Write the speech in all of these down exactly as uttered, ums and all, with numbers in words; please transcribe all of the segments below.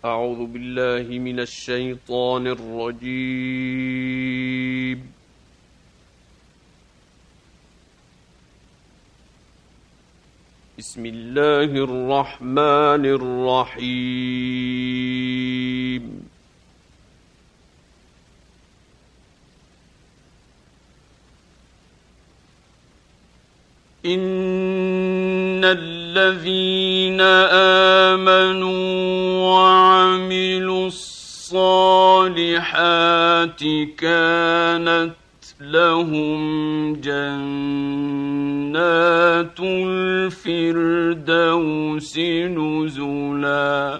أعوذ بالله من الشيطان الرجيم. بسم الله الرحمن الرحيم. إن الذين آمنوا وعملوا الصالحات كانت لهم جنات الفردوس نزلا.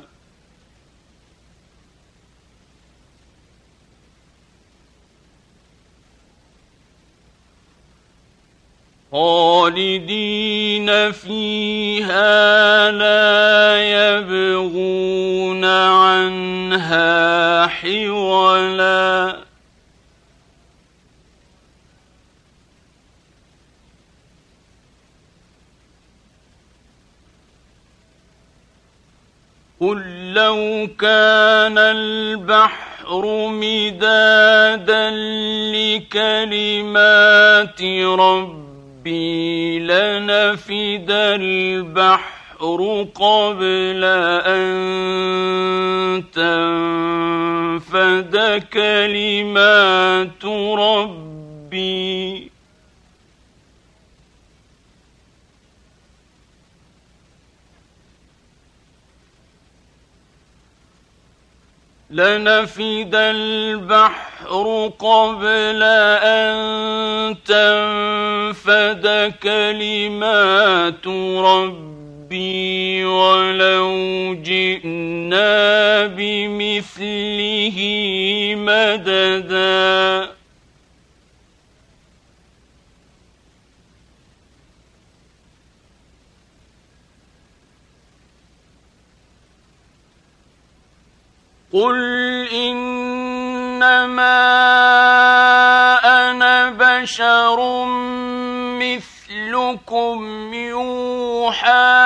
خالدين فيها لا يبغون عنها حولا. قل لو كان البحر مدادا لكلمات ربي لنفد البحر قبل أن تنفد كلمات ربي لنفد البحر قبل أن تنفد كلمات ربي ولو جئنا بمثله مددا. قل إنما أنا بشر مثلكم يوحى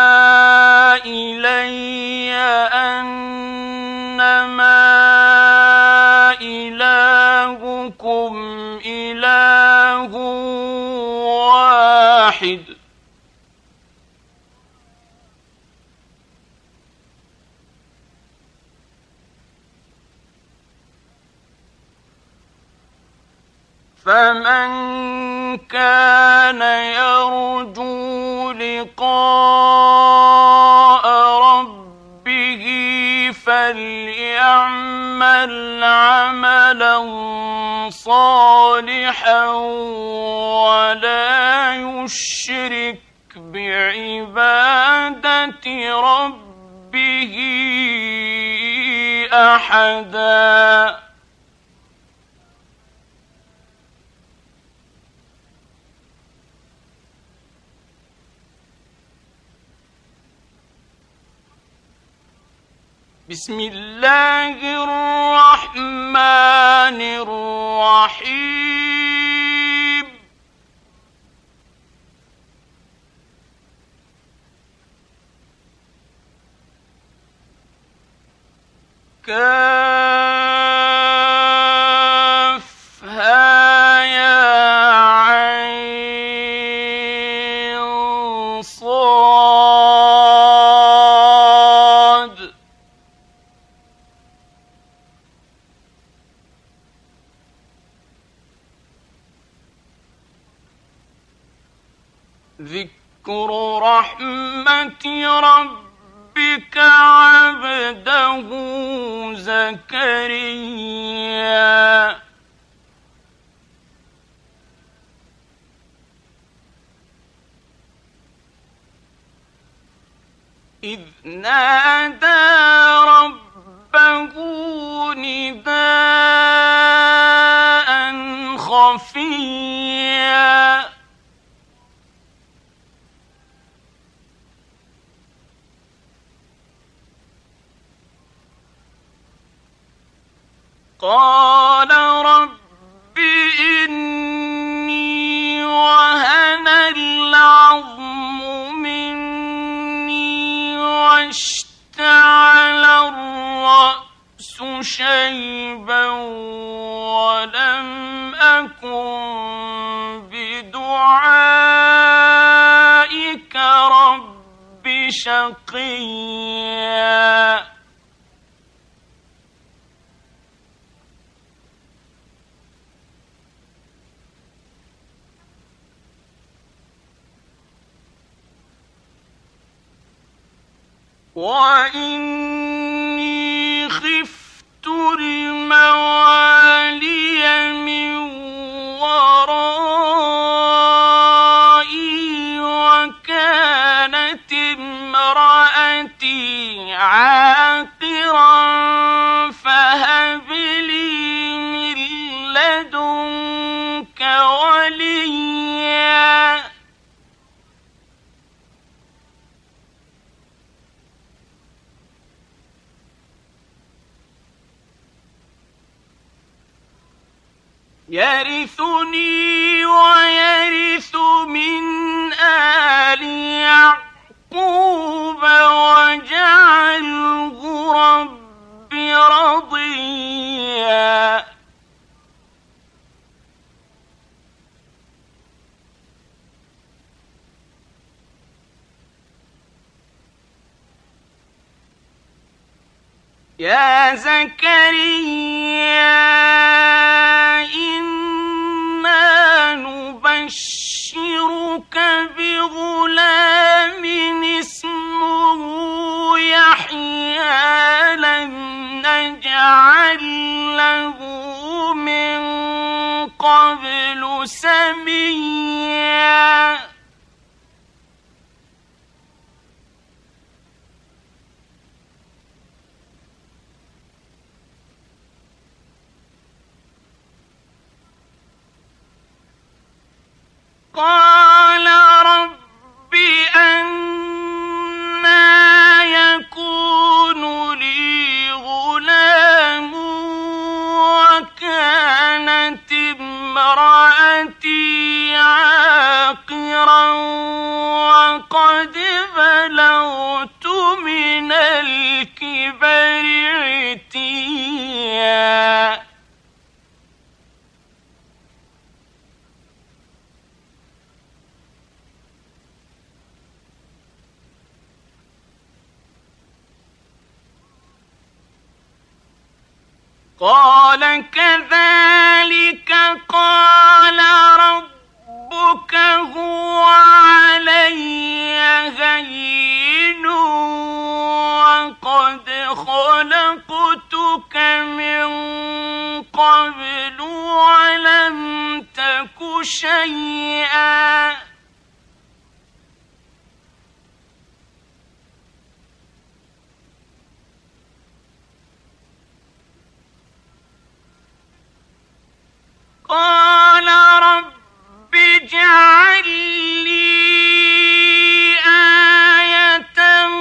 إلي أنما إلهكم إله واحد فمن كان يرجو لقاء ربه فليعمل عملا صالحا ولا يشرك بعبادة ربه أحدا. بسم الله الرحمن الرحيم. كافها يا عين صاد ذكر رحمة ربك عبده زكريا إذ نادى ربه نداء خفيا قال رب إني وهن العظم مني واشتعل الرأس شيبا ولم أكن بدعائك رب شقيا وإني خفت الموالي من ورائي وكانت امرأتي عاقرا فهب لي من لدنك وليا يرثني ويرث من آل يعقوب واجعله رب رضيا يا زكريا إنا نبشرك بغلام اسمه يحيى لم نجعل له من قبل سميا قال رب أنى يكون لي غلام وكانت امرأتي عاقرا وقد بلغت من الكبر عتيا قال كذلك قال ربك هو علي هين وقد خلقتك من قبل ولم تك شيئا قال رب اجعل لي آية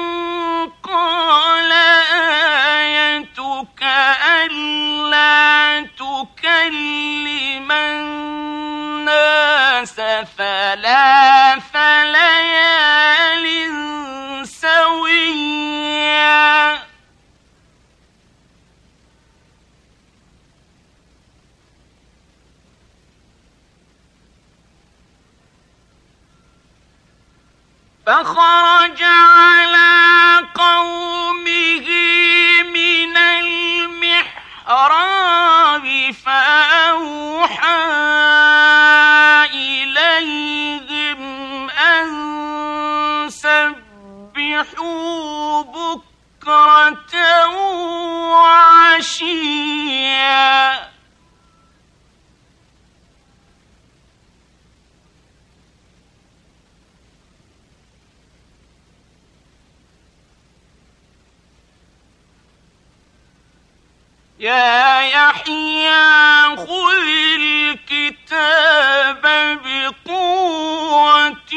قال آيتك ألا تكلم الناس ثلاث ليال سويا فخرج على قومه من المحراب فأوحى إليهم أن سبحوا بكرة وعشيا يا يحيى خذ الكتاب بقوة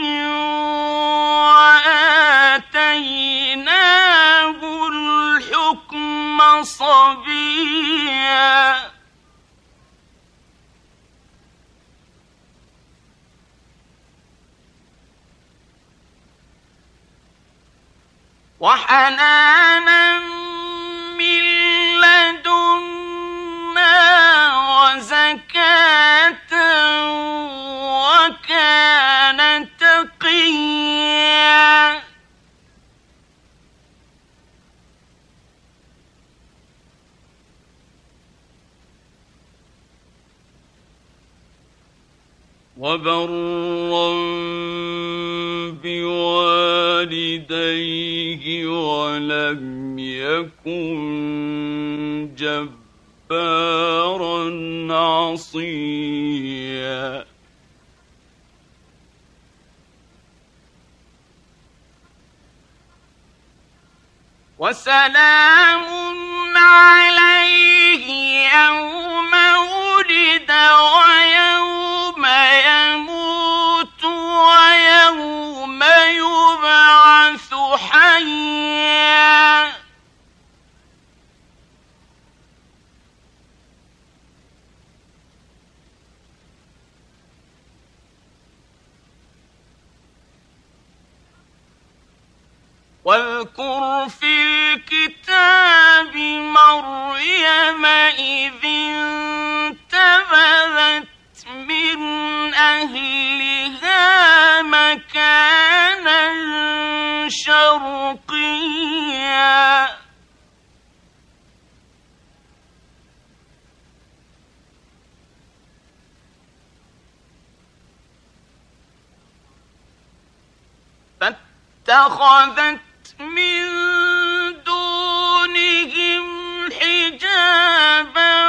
وآتيناه الحكم صبيا وحنانا من لدنا وبرا بوالديه ولم يكن جبارا عصيا. وسلام عليه يوم ولد ويوم يموت ويوم يبعث حيا. واذكر في الكتاب مريم إذ انتبذت من أهلها مكانا شرقيا. فاتخذت من دونهم حجابا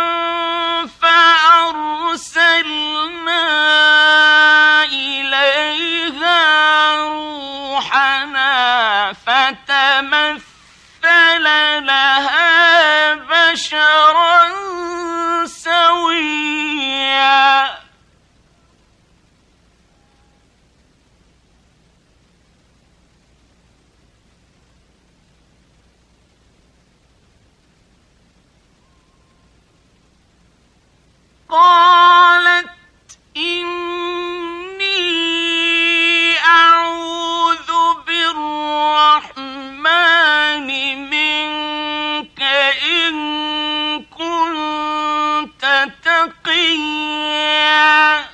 فأرسلنا إليها روحنا فتمثل لها بشرا سويا. قالت إني أعوذ بالرحمن منك إن كنت تقيا.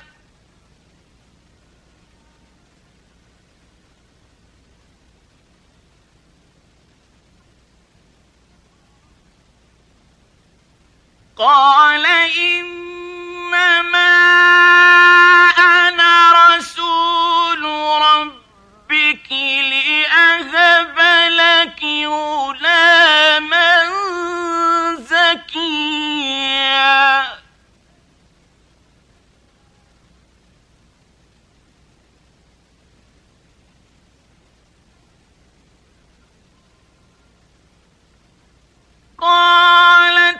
قال إنما أنا رسول ربك لأهب لك غلاما زكيا. قالت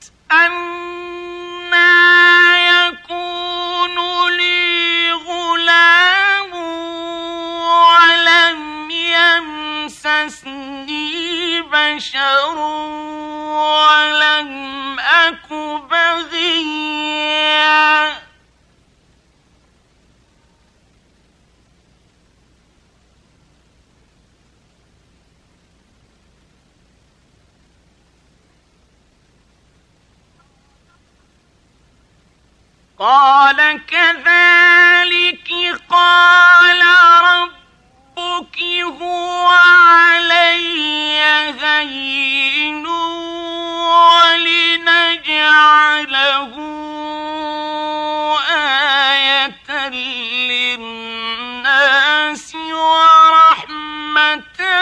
أنى يكون لي غلام ولم يمسسني بشر ولم أك بغيا. قال كذلك قال ربك هو علي هين ولنجعله آية للناس ورحمة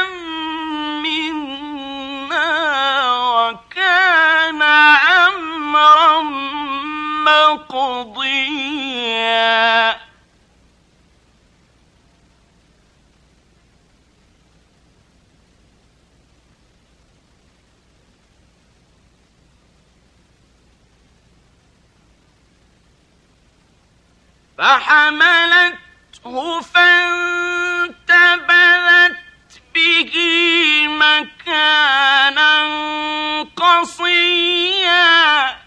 منا وكان أمرا مقضيا. فحملته فانتبذت به مكانا قصيا.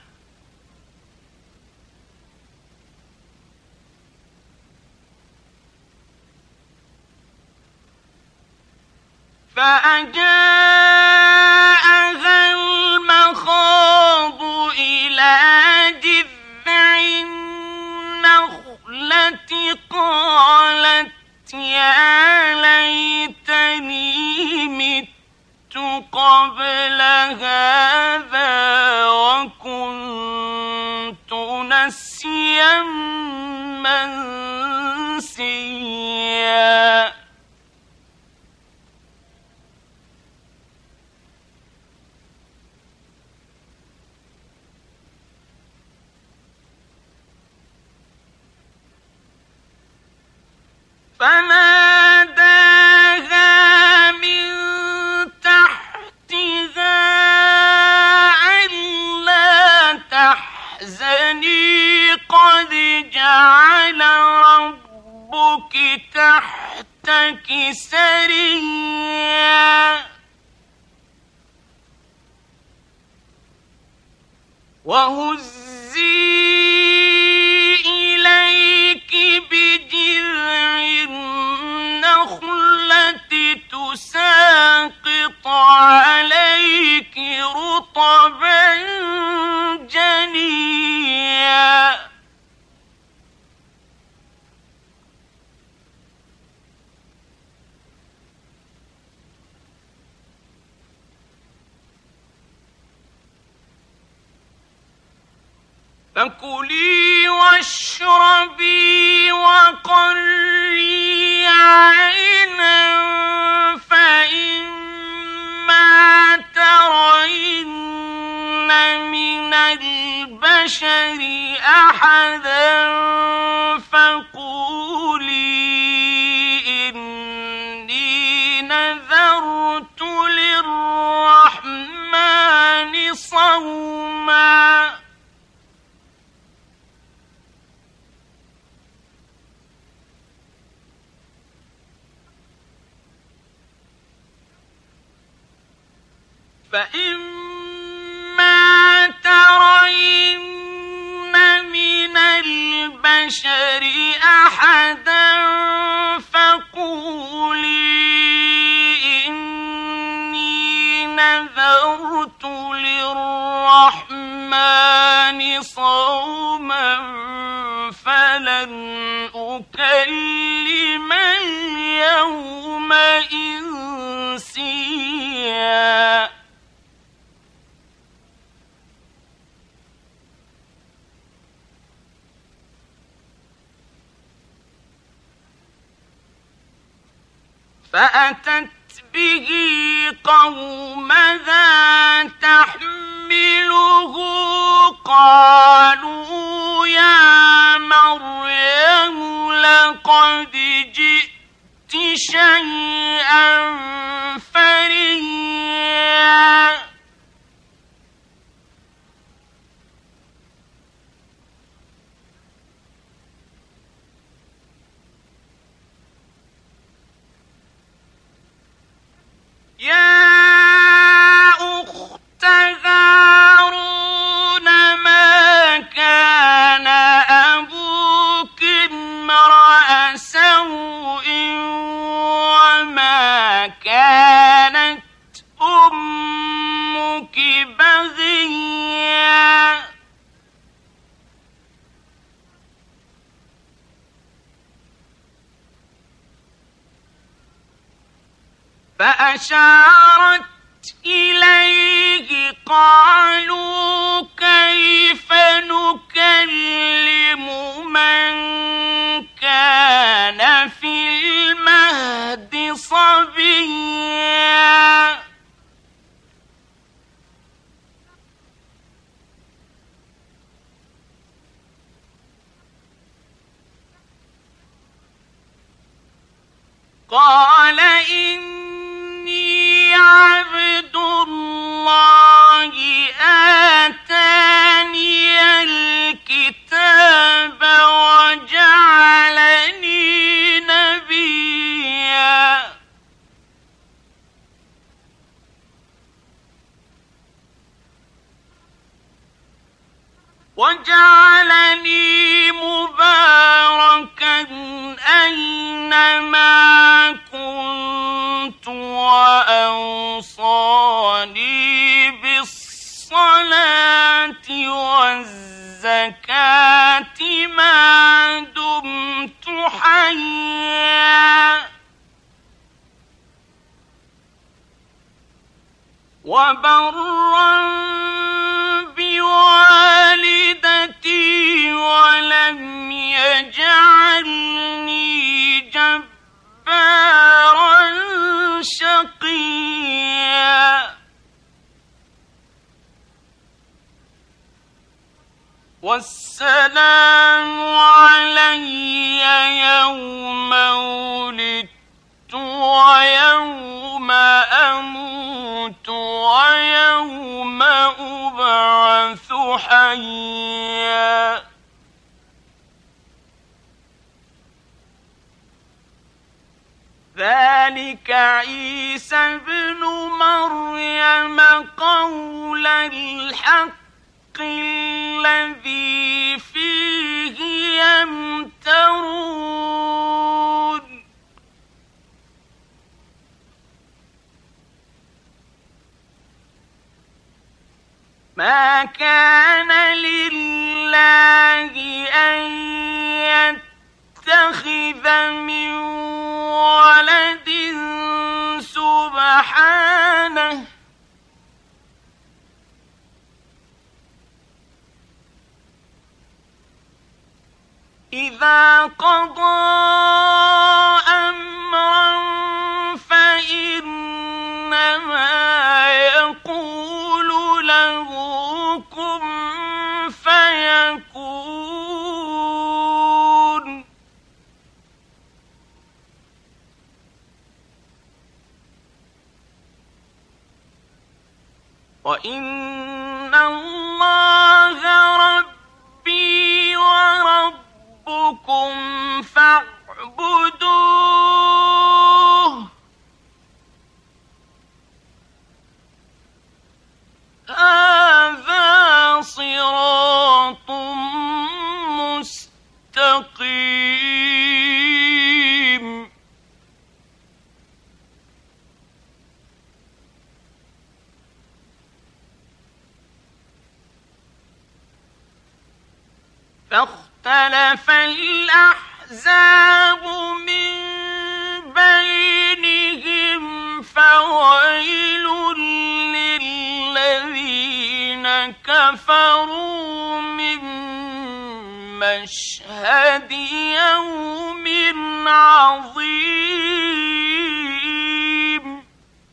فأجاءها المخاض إلى جذع النخلة قالت يا ليتني مت قبل هذا وكنت نسيا منسيا. فناداها من تحتها ألا تحزني قد جعل ربك تحتك سريا وهزي إليك بجذع النخلة تساقط عليك رطبا جنيا فكلي واشربي وقري عينا فإما ترين من البشر أحدا فقولي إني نذرت للرحمن صوما فإما ترين من البشر أحدا فقولي إني نذرت للرحمن صوما فلن أكلم اليوم إنسيا فأتت به قومها تحمله قالوا يا مريم لقد جئت شيئا فريا يا أخت هارون ما كان أبوك امرأ سوء وما كانت أمك بغيا فأشارت إليه قالوا كيف نكلم من كان في المهد صبيا قال إني عبد الله آتاني الكتاب وجعلني نبيا وجعلني مباركا أينما كنت وأوصاني بالصلاة والزكاة ما دمت حيا وبرا بوالدتي ولم يجعلني جبارا شقيا والسلام علي يوم ولدت ويوم أموت ويوم أبعث حيا. ذلك عيسى ابن مريم قول الحق الذي فيه يمترون. ما كان لله أن يتخذ من ولد سبحانه إذا قضى أمرا فإنما يقول له كن فيكون. وإن الله ربي وربكم فاعبدوه هذا صراط مستقيم. فاختلف الأحزاب من بينهم فويل للذين كفروا من مشهد يوم عظيم.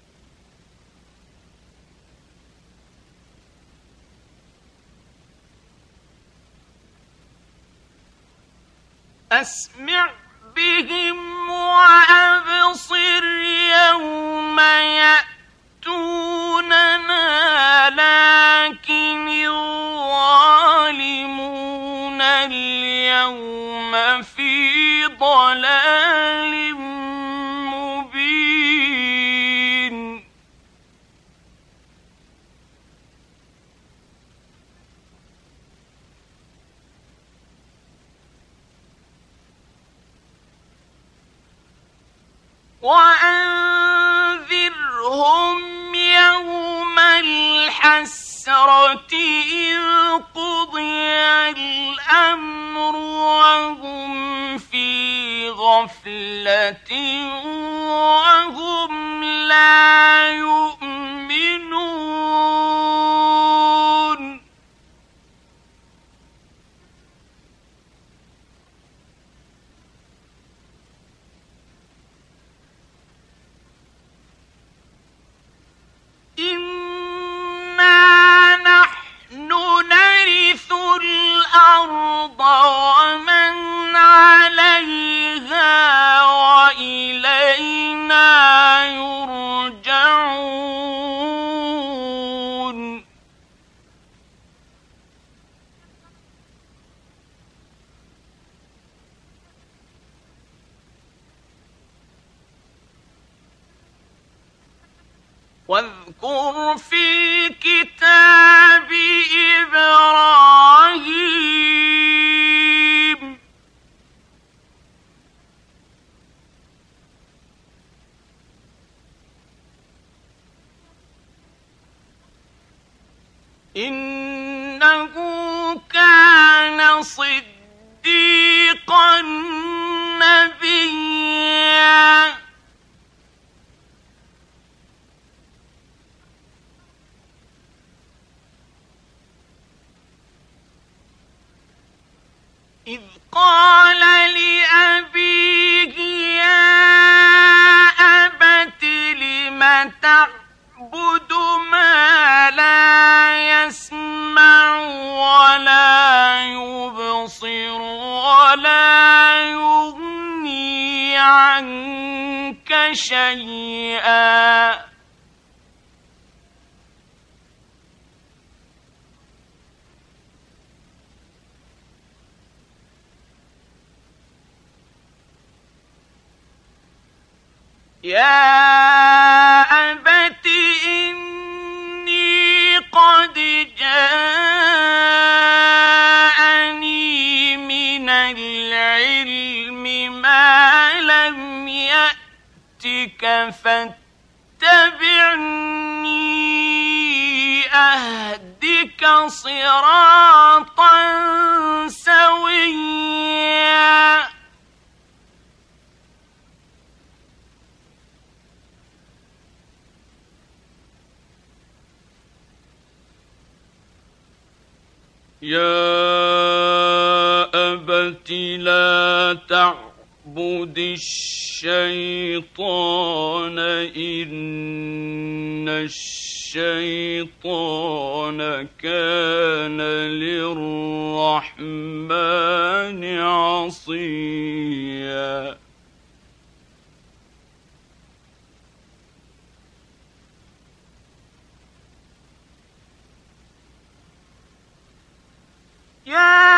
أسمع بهم وأبصر يوم يأتوننا لكن الظالمون اليوم في ضلال مبين. وأنذرهم يوم الحسرة إذ قضي الأمر وهم في غفلة وهم لا يؤمنون. إنا نحن نرث الأرض ومن عليها وإلينا يرجعون. واذكر في الكتاب إبراهيم إنه كان صديقا نبيا. إذ قال لأبيه يا أبت لم تعبد ما لا يسمع ولا شيئا يا أبت إني قد جاءني من العلم ما لم يأتك فاتبعني أهدك صراطا سويا يا أبت لا تعبد الشيطان إن الشيطان كان للرحمن عصيا يا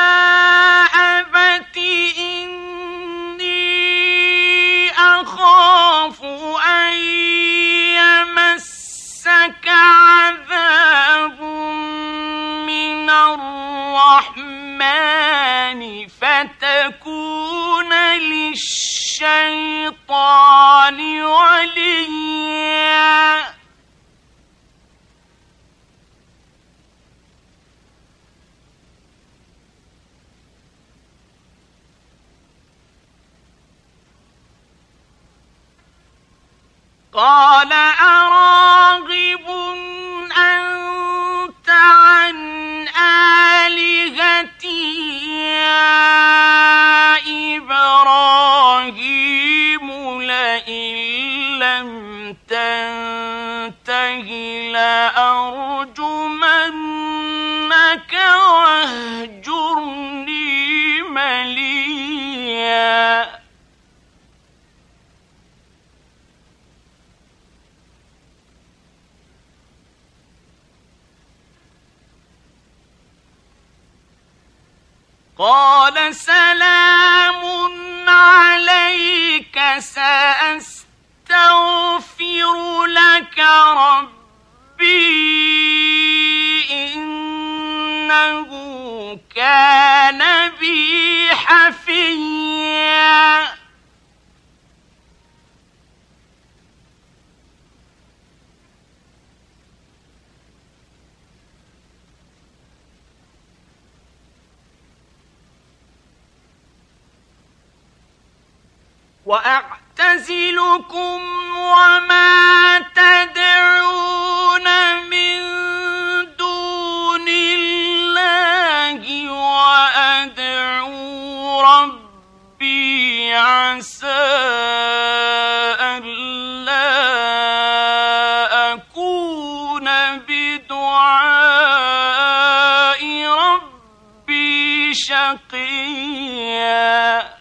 أبت إني أخاف أن يمسك عذاب من الرحمن فتكون للشيطان وليا قال أراغب أنت عن آلهتي يا إبراهيم لئن لم تنته لأرجمنك واهجرني مليا قال سلام عليك سأستغفر لك ربي إنه كان بي حفيا وأعتزلكم وما تدعون من دون الله وأدعو ربي عسى ألا أكون بدعاء ربي شقيا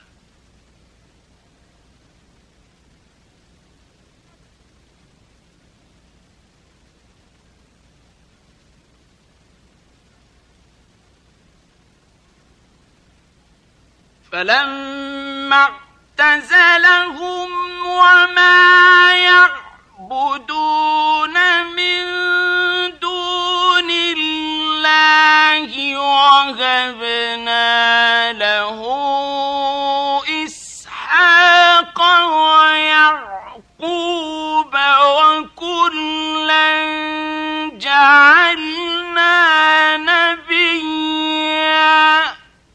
فلما اعتزلهم وما يعبدون من دون الله وهبنا له إسحاق ويعقوب وكلا جعلنا نبيا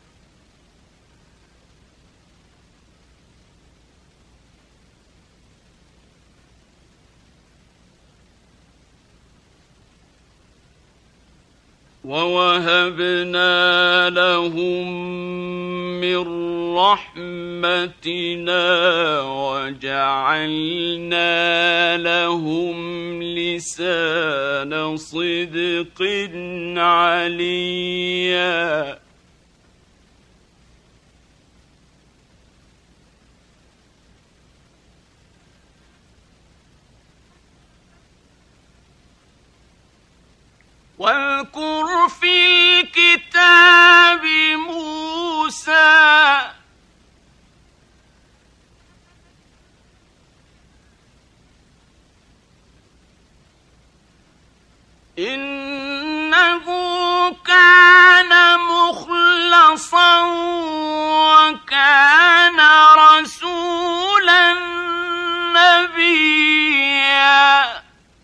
ووهبنا لهم من رحمتنا وجعلنا لهم لسان صدق عليا واذكر في الكتاب موسى إنه كان مخلصا وكان رسولا نبيا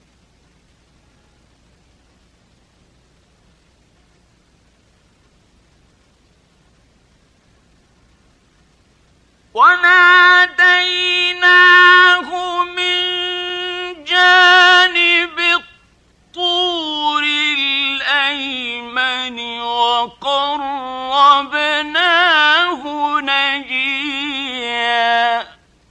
وناديناه من جانب الطور الأيمن وقربناه نجيا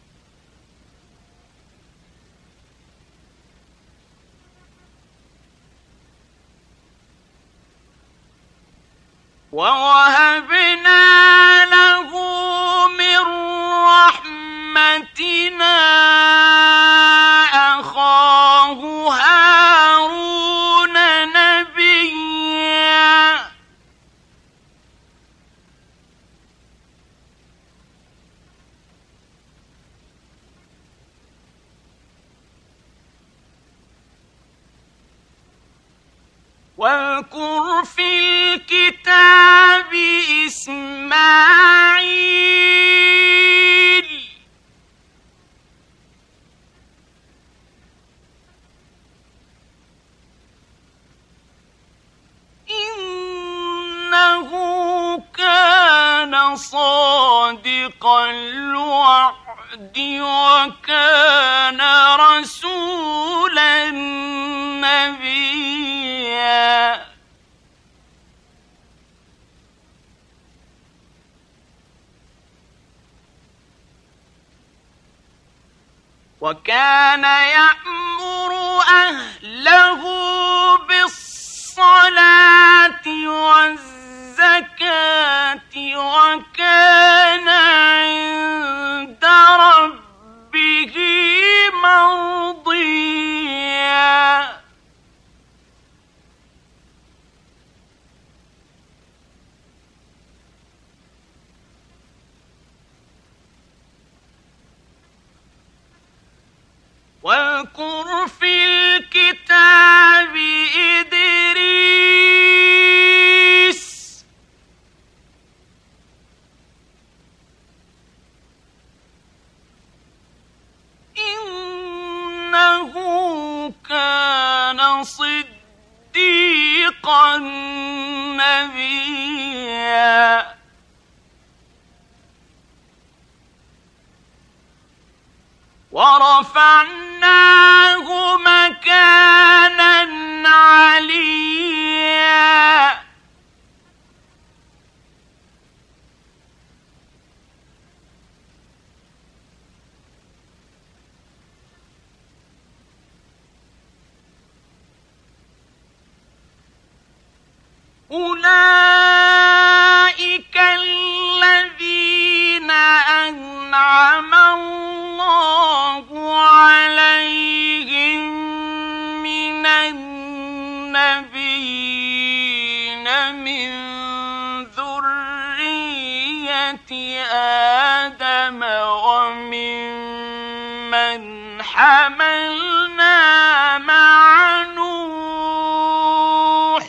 ووهبنا له من رحمتنا أخاه هارون نبيا واذكر في الكتاب إسماعيل إنه كان صادق الوعد وكان رسولا نبيا وكان يأمر أهله بالصلاة والزكاة وكان عند ربه مرضيا واذكر في الكتاب إدريس إنه كان صديقا نبيا ورفعناه مكانا عليا أولئك الذين أنعم الله عليهم من النبيين من ذرية آدم وممن حملنا مع نوح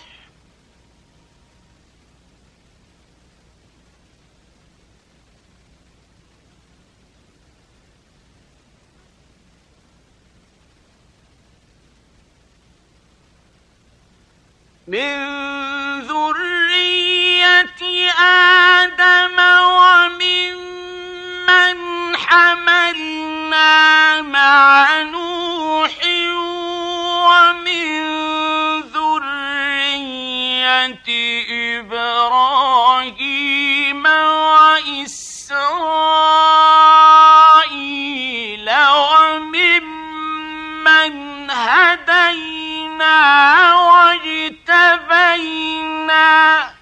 من ذرية آدم وممن حملنا مع نوح ومن ذرية إبراهيم وإسرائيل وممن هدينا واجتبينا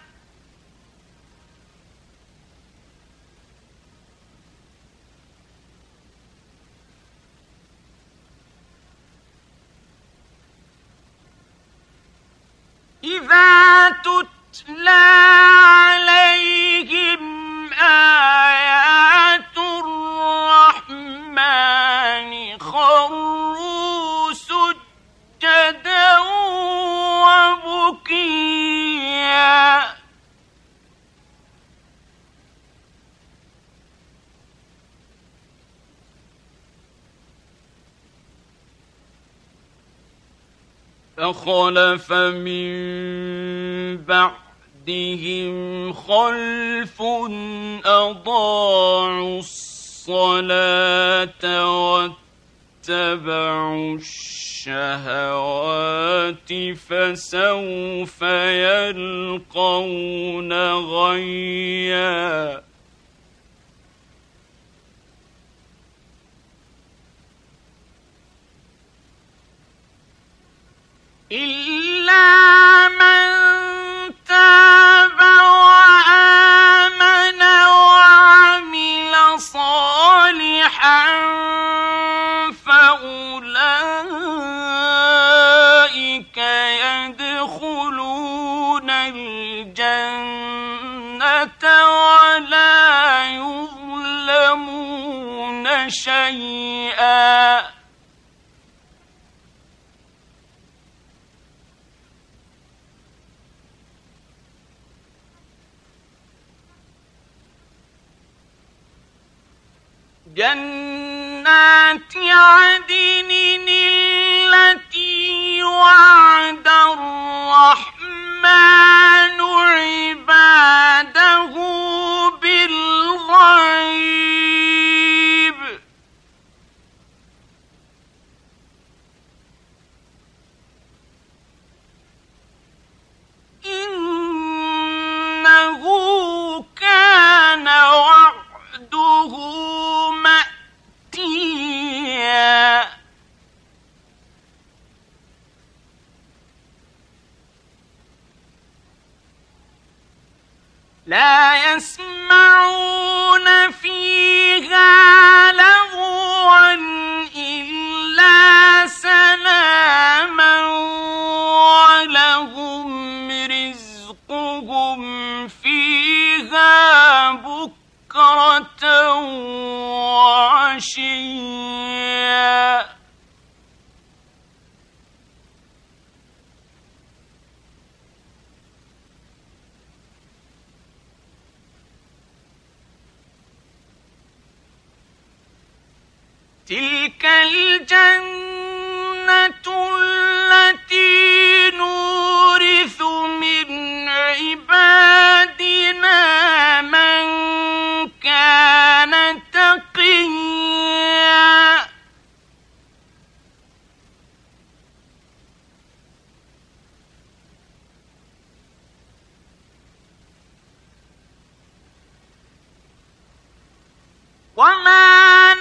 إذا تتلى عليهم آيات الرحمن خروا سجدا وبكيا فخلف من بعدهم خلف أضاعوا الصلاة واتبعوا الشهوات فسوف يلقون غيا إلا من تاب وآمن وعمل صالحا فأولئك يدخلون الجنة ولا يظلمون شيئا جنات عدن التي وعد الرحمن عباده بالغيب إنه كان وعده مأتيا لا يسمعون فيها لغوا إلا سلاما ولهم رزقهم فيها بكرة وعشيا تلك الجنة التي نورث من عبادنا من كان تقيا وما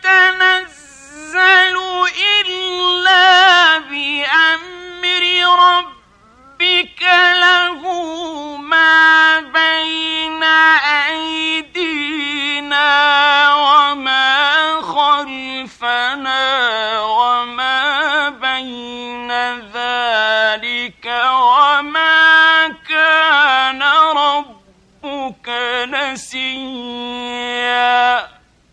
نتنزل إلا بأمر ربك له ما بين أيدينا وما خلفنا وما بين ذلك وما كان ربك نسيا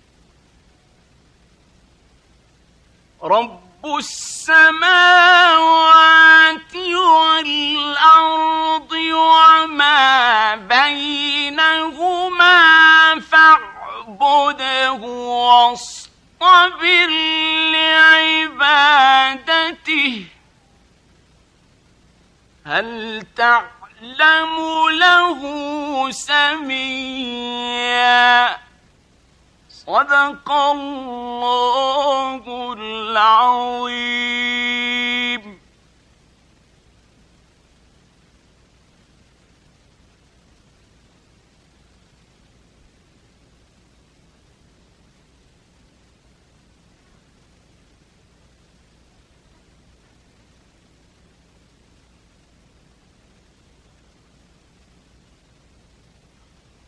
رب السماوات والأرض وما بينهما فاعبده واصطبر لعبادته هل تعلم له سميا صدق الله العظيم.